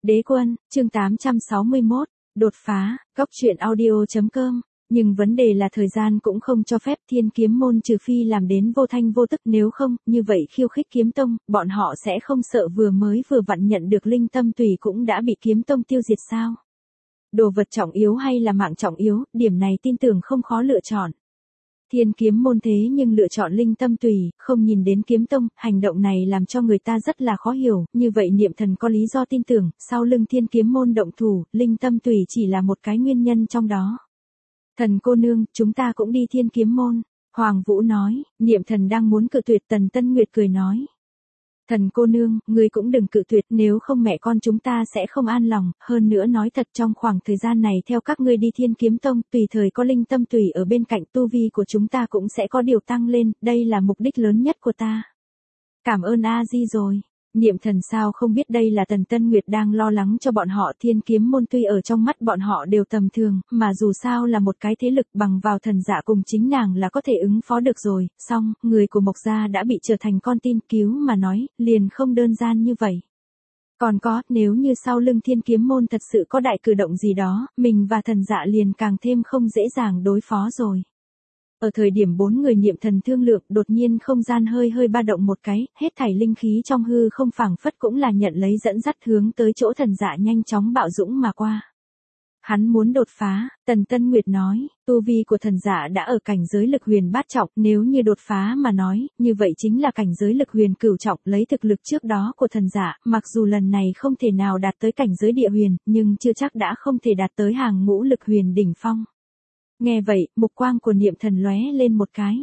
Đế quân, chương 861, đột phá, góc truyện audio.com. Nhưng vấn đề là thời gian cũng không cho phép Thiên Kiếm Môn trừ phi làm đến vô thanh vô tức, nếu không, như vậy khiêu khích Kiếm Tông, bọn họ sẽ không sợ vừa vặn nhận được linh tâm tùy cũng đã bị Kiếm Tông tiêu diệt sao? Đồ vật trọng yếu hay là mạng trọng yếu, điểm này tin tưởng không khó lựa chọn. Thiên Kiếm Môn thế nhưng lựa chọn linh tâm tùy, không nhìn đến Kiếm Tông, hành động này làm cho người ta rất là khó hiểu, như vậy Niệm Thần có lý do tin tưởng, sau lưng Thiên Kiếm Môn động thủ, linh tâm tùy chỉ là một cái nguyên nhân trong đó. Thần cô nương, chúng ta cũng đi Thiên Kiếm Môn, Hoàng Vũ nói. Niệm Thần đang muốn cự tuyệt, Tần Tân Nguyệt cười nói. Thần cô nương, ngươi cũng đừng cự tuyệt, nếu không mẹ con chúng ta sẽ không an lòng, hơn nữa nói thật trong khoảng thời gian này theo các ngươi đi Thiên Kiếm Tông, tùy thời có linh tâm tùy ở bên cạnh, tu vi của chúng ta cũng sẽ có điều tăng lên, đây là mục đích lớn nhất của ta. Cảm ơn A Di rồi. Niệm Thần sao không biết đây là Tần Tân Nguyệt đang lo lắng cho bọn họ. Thiên Kiếm Môn tuy ở trong mắt bọn họ đều tầm thường, mà dù sao là một cái thế lực, bằng vào thần dạ cùng chính nàng là có thể ứng phó được rồi, song, người của Mộc Gia đã bị trở thành con tin cứu mà nói, liền không đơn giản như vậy. Còn có, nếu như sau lưng Thiên Kiếm Môn thật sự có đại cử động gì đó, mình và thần dạ liền càng thêm không dễ dàng đối phó rồi. Ở thời điểm bốn người Niệm Thần thương lượng, đột nhiên không gian hơi ba động một cái, hết thảy linh khí trong hư không phảng phất cũng là nhận lấy dẫn dắt hướng tới chỗ thần dạ nhanh chóng bạo dũng mà qua. Hắn muốn đột phá, Tần Tân Nguyệt nói, tu vi của thần dạ đã ở cảnh giới lực huyền bát trọng, nếu như đột phá mà nói, như vậy chính là cảnh giới lực huyền cửu trọng, lấy thực lực trước đó của thần dạ, mặc dù lần này không thể nào đạt tới cảnh giới địa huyền, nhưng chưa chắc đã không thể đạt tới hàng ngũ lực huyền đỉnh phong. Nghe vậy, mục quang của Niệm Thần lóe lên một cái.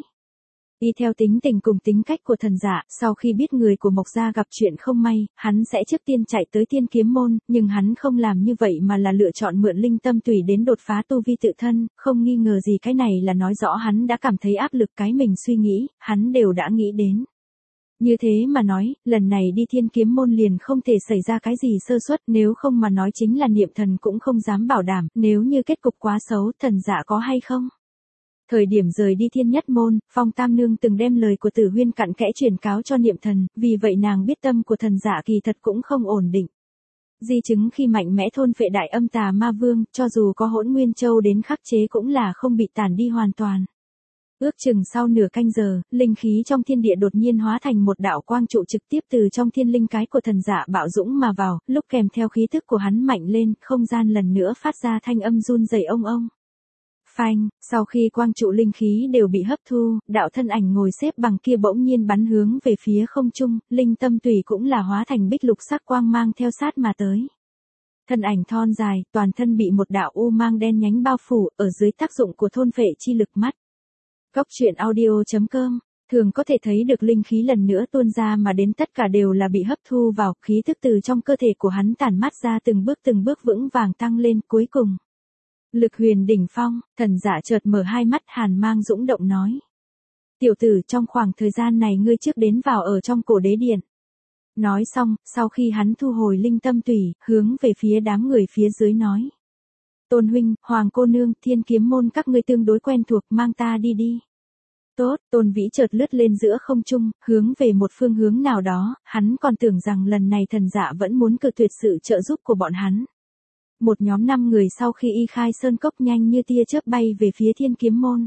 Y theo tính tình cùng tính cách của thần dạ, sau khi biết người của Mộc Gia gặp chuyện không may, hắn sẽ trước tiên chạy tới Thiên Kiếm Môn, nhưng hắn không làm như vậy mà là lựa chọn mượn linh tâm tùy đến đột phá tu vi tự thân, không nghi ngờ gì cái này là nói rõ hắn đã cảm thấy áp lực, cái mình suy nghĩ, hắn đều đã nghĩ đến. Như thế mà nói, lần này đi Thiên Kiếm Môn liền không thể xảy ra cái gì sơ suất, nếu không mà nói chính là Niệm Thần cũng không dám bảo đảm, nếu như kết cục quá xấu, thần dạ có hay không. Thời điểm rời đi Thiên Nhất Môn, Phong Tam Nương từng đem lời của Tử Huyên cặn kẽ truyền cáo cho Niệm Thần, vì vậy nàng biết tâm của thần dạ kỳ thật cũng không ổn định. Di chứng khi mạnh mẽ thôn phệ đại âm tà ma vương, cho dù có Hỗn Nguyên Châu đến khắc chế cũng là không bị tàn đi hoàn toàn. Ước chừng sau nửa canh giờ, linh khí trong thiên địa đột nhiên hóa thành một đạo quang trụ trực tiếp từ trong thiên linh cái của thần dạ bạo dũng mà vào, lúc kèm theo khí thức của hắn mạnh lên, không gian lần nữa phát ra thanh âm run rẩy ông ông. Phanh, sau khi quang trụ linh khí đều bị hấp thu, đạo thân ảnh ngồi xếp bằng kia bỗng nhiên bắn hướng về phía không trung, linh tâm tùy cũng là hóa thành bích lục sắc quang mang theo sát mà tới. Thân ảnh thon dài, toàn thân bị một đạo u mang đen nhánh bao phủ, ở dưới tác dụng của thôn phệ chi lực mắt. Góc truyện audio.com, thường có thể thấy được linh khí lần nữa tuôn ra mà đến tất cả đều là bị hấp thu vào, khí thức từ trong cơ thể của hắn tản mát ra từng bước vững vàng tăng lên, cuối cùng. Lực huyền đỉnh phong, thần dạ chợt mở hai mắt hàn mang dũng động nói. Tiểu tử, trong khoảng thời gian này ngươi trước đến vào ở trong cổ đế điện. Nói xong, sau khi hắn thu hồi linh tâm tùy, hướng về phía đám người phía dưới nói. Tôn huynh, Hoàng cô nương, Thiên Kiếm Môn các ngươi tương đối quen thuộc, mang ta đi đi. Tốt, Tôn Vĩ chợt lướt lên giữa không trung, hướng về một phương hướng nào đó, hắn còn tưởng rằng lần này thần dạ vẫn muốn cự tuyệt sự trợ giúp của bọn hắn. Một nhóm 5 người sau khi y khai sơn cốc nhanh như tia chớp bay về phía Thiên Kiếm Môn.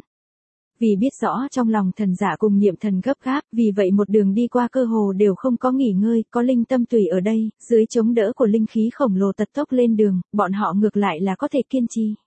Vì biết rõ trong lòng thần dạ cùng Niệm Thần gấp gáp, vì vậy một đường đi qua cơ hồ đều không có nghỉ ngơi, có linh tâm tùy ở đây, dưới chống đỡ của linh khí khổng lồ tật tốc lên đường, bọn họ ngược lại là có thể kiên trì.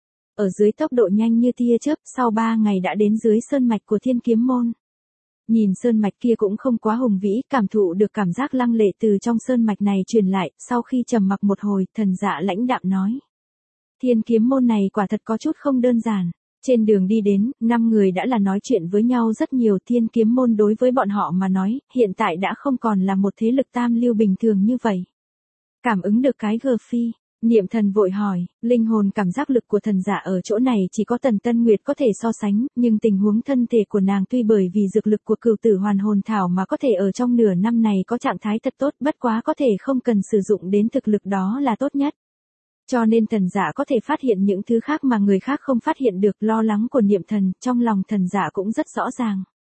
Ở dưới tốc độ nhanh như tia chớp, sau 3 ngày đã đến dưới sơn mạch của Thiên Kiếm Môn. Nhìn sơn mạch kia cũng không quá hùng vĩ, cảm thụ được cảm giác lăng lệ từ trong sơn mạch này truyền lại, sau khi trầm mặc một hồi, thần dạ lãnh đạm nói. Thiên Kiếm Môn này quả thật có chút không đơn giản. Trên đường đi đến, 5 người đã là nói chuyện với nhau rất nhiều. Thiên Kiếm Môn đối với bọn họ mà nói, hiện tại đã không còn là một thế lực tam lưu bình thường như vậy. Cảm ứng được cái gờ phi, Niệm Thần vội hỏi, linh hồn cảm giác lực của thần dạ ở chỗ này chỉ có Tần Tân Nguyệt có thể so sánh, nhưng tình huống thân thể của nàng tuy bởi vì dược lực của Cửu Tử Hoàn Hồn Thảo mà có thể ở trong nửa năm này có trạng thái thật tốt, bất quá có thể không cần sử dụng đến thực lực đó là tốt nhất. Cho nên thần dạ có thể phát hiện những thứ khác mà người khác không phát hiện được, lo lắng của Niệm Thần, trong lòng thần dạ cũng rất rõ ràng.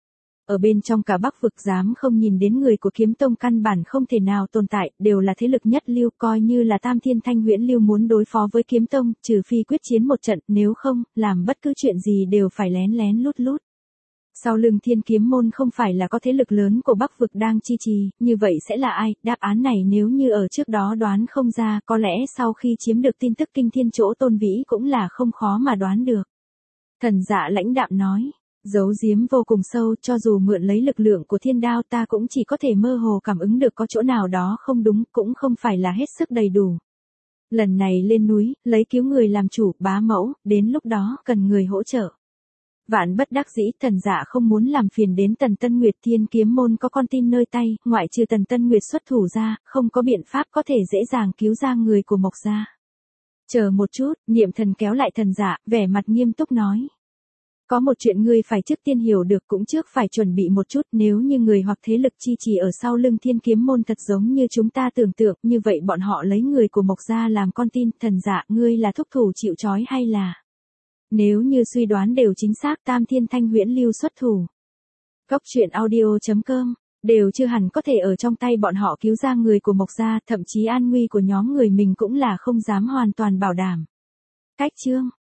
ở bên trong cả Bắc vực dám không nhìn đến người của kiếm tông căn bản không thể nào tồn tại, đều là thế lực nhất lưu, coi như là Tam Thiên Thanh Huyễn Lưu muốn đối phó với kiếm tông, trừ phi quyết chiến một trận, nếu không, làm bất cứ chuyện gì đều phải lén lén lút lút. Sau lưng Thiên Kiếm Môn không phải là có thế lực lớn của Bắc vực đang chi trì, như vậy sẽ là ai? Đáp án này nếu như ở trước đó đoán không ra, có lẽ sau khi chiếm được tin tức kinh thiên chỗ Tôn Vĩ cũng là không khó mà đoán được. Thần Dạ lãnh đạm nói, giấu giếm vô cùng sâu, cho dù mượn lấy lực lượng của thiên đao ta cũng chỉ có thể mơ hồ cảm ứng được có chỗ nào đó không đúng, cũng không phải là hết sức đầy đủ. Lần này lên núi, lấy cứu người làm chủ, bá mẫu, đến lúc đó cần người hỗ trợ. Vạn bất đắc dĩ, Thần Dạ không muốn làm phiền đến Tần Tân Nguyệt. Thiên Kiếm Môn có con tin nơi tay, ngoại trừ Tần Tân Nguyệt xuất thủ ra, không có biện pháp có thể dễ dàng cứu ra người của Mộc gia. Chờ một chút, Niệm Thần kéo lại Thần Dạ, vẻ mặt nghiêm túc nói. Có một chuyện ngươi phải trước tiên hiểu được, cũng trước phải chuẩn bị một chút, nếu như người hoặc thế lực chi trì ở sau lưng Thiên Kiếm Môn thật giống như chúng ta tưởng tượng, như vậy bọn họ lấy người của Mộc gia làm con tin. Thần Dạ, ngươi là thúc thủ chịu trói hay là... Nếu như suy đoán đều chính xác, Tam Thiên Thanh Huyễn Lưu xuất thủ. Góc truyện audio.com, đều chưa hẳn có thể ở trong tay bọn họ cứu ra người của Mộc gia, thậm chí an nguy của nhóm người mình cũng là không dám hoàn toàn bảo đảm. Cách chương